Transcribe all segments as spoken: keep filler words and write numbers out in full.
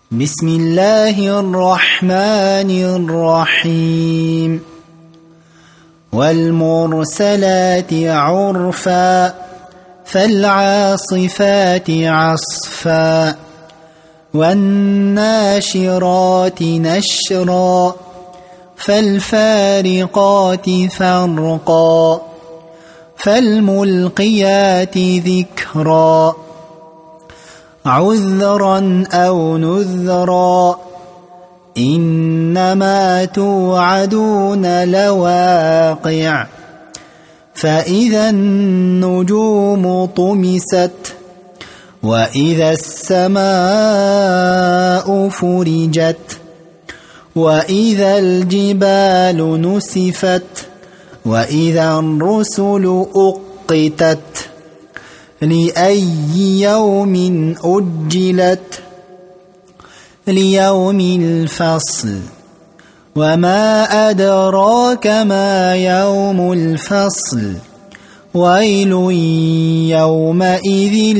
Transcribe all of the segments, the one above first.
بسم الله الرحمن الرحيم والمرسلات عرفا فالعاصفات عصفا والناشرات نشرا فالفارقات فرقا فالملقيات ذكرا عذرا أو نذرا إنما توعدون لواقع فإذا النجوم طمست وإذا السماء فرجت وإذا الجبال نسفت وإذا الرسل أقتت لأي يوم أجلت ليوم الفصل وما أدراك ما يوم الفصل ويل يومئذ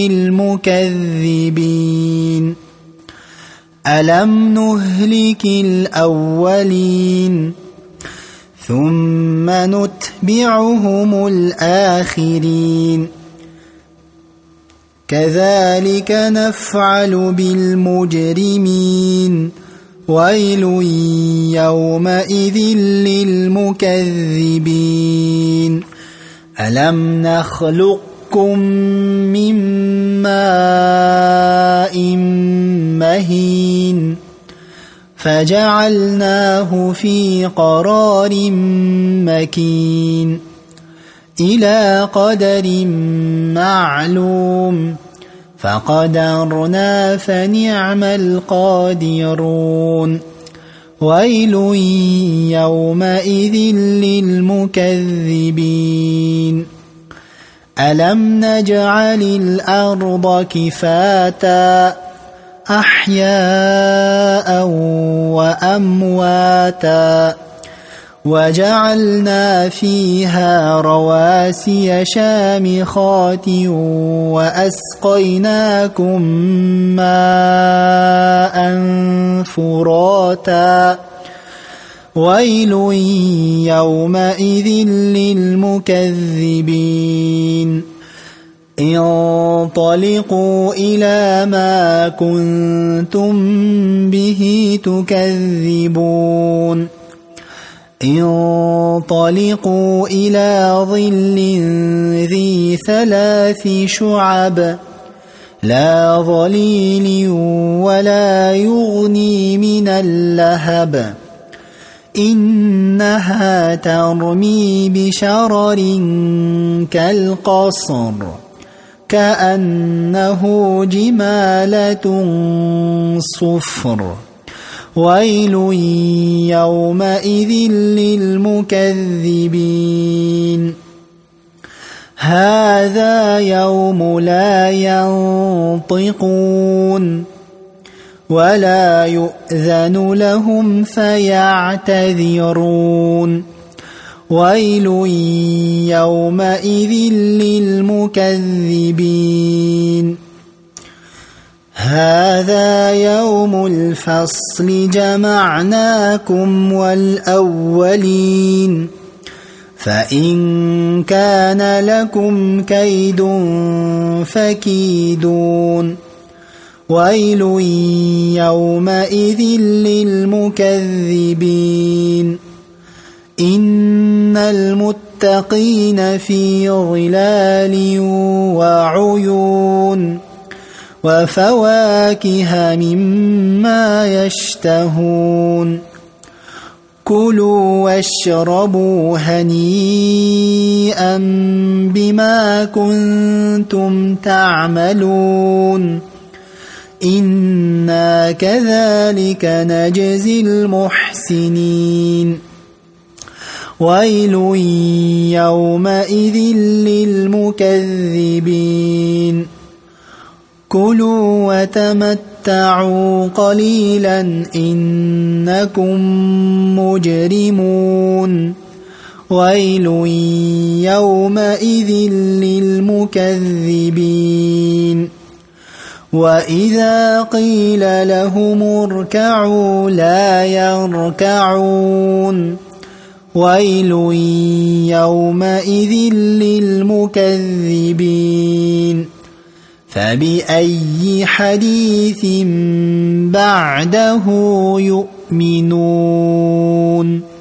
للمكذبين ألم نهلك الأولين ثم نتبعهم الآخرين كذلك نفعل بالمجرمين ويل يومئذ للمكذبين ألم نخلقكم من ماء مهين فجعلناه في قرار مكين إلى قدر معلوم فقدرنا فنعم القادرون ويل يومئذ للمكذبين ألم نجعل الأرض كفاتا أحياء وأمواتا وجعلنا فيها رواسي شامخات وأسقيناكم ماء فراتا ويل يومئذ للمكذبين انطلقوا إلى ما كنتم به تكذبون انطلقوا إلى ظل ذي ثلاث شعب لا ظليل ولا يغني من اللهب إنها ترمي بشرر كالقصر كأنه جمالة صفر ويل يومئذ للمكذبين هذا يوم لا ينطقون ولا يؤذن لهم فيعتذرون ويل يومئذ للمكذبين هذا يوم الفصل جمعناكم والأولين فإن كان لكم كيد فكيدون ويل يومئذ للمكذبين إن المتقين في ظلال وعيون وفواكه مما يشتهون كلوا واشربوا هنيئا بما كنتم تعملون إنا كذلك نجزي المحسنين ويل يومئذ للمكذبين كلوا وتمتعوا قليلا إنكم مجرمون ويل يومئذ للمكذبين وإذا قيل لهم اركعوا لا يركعون ويل يومئذ للمكذبين فبأي حديث بعده يؤمنون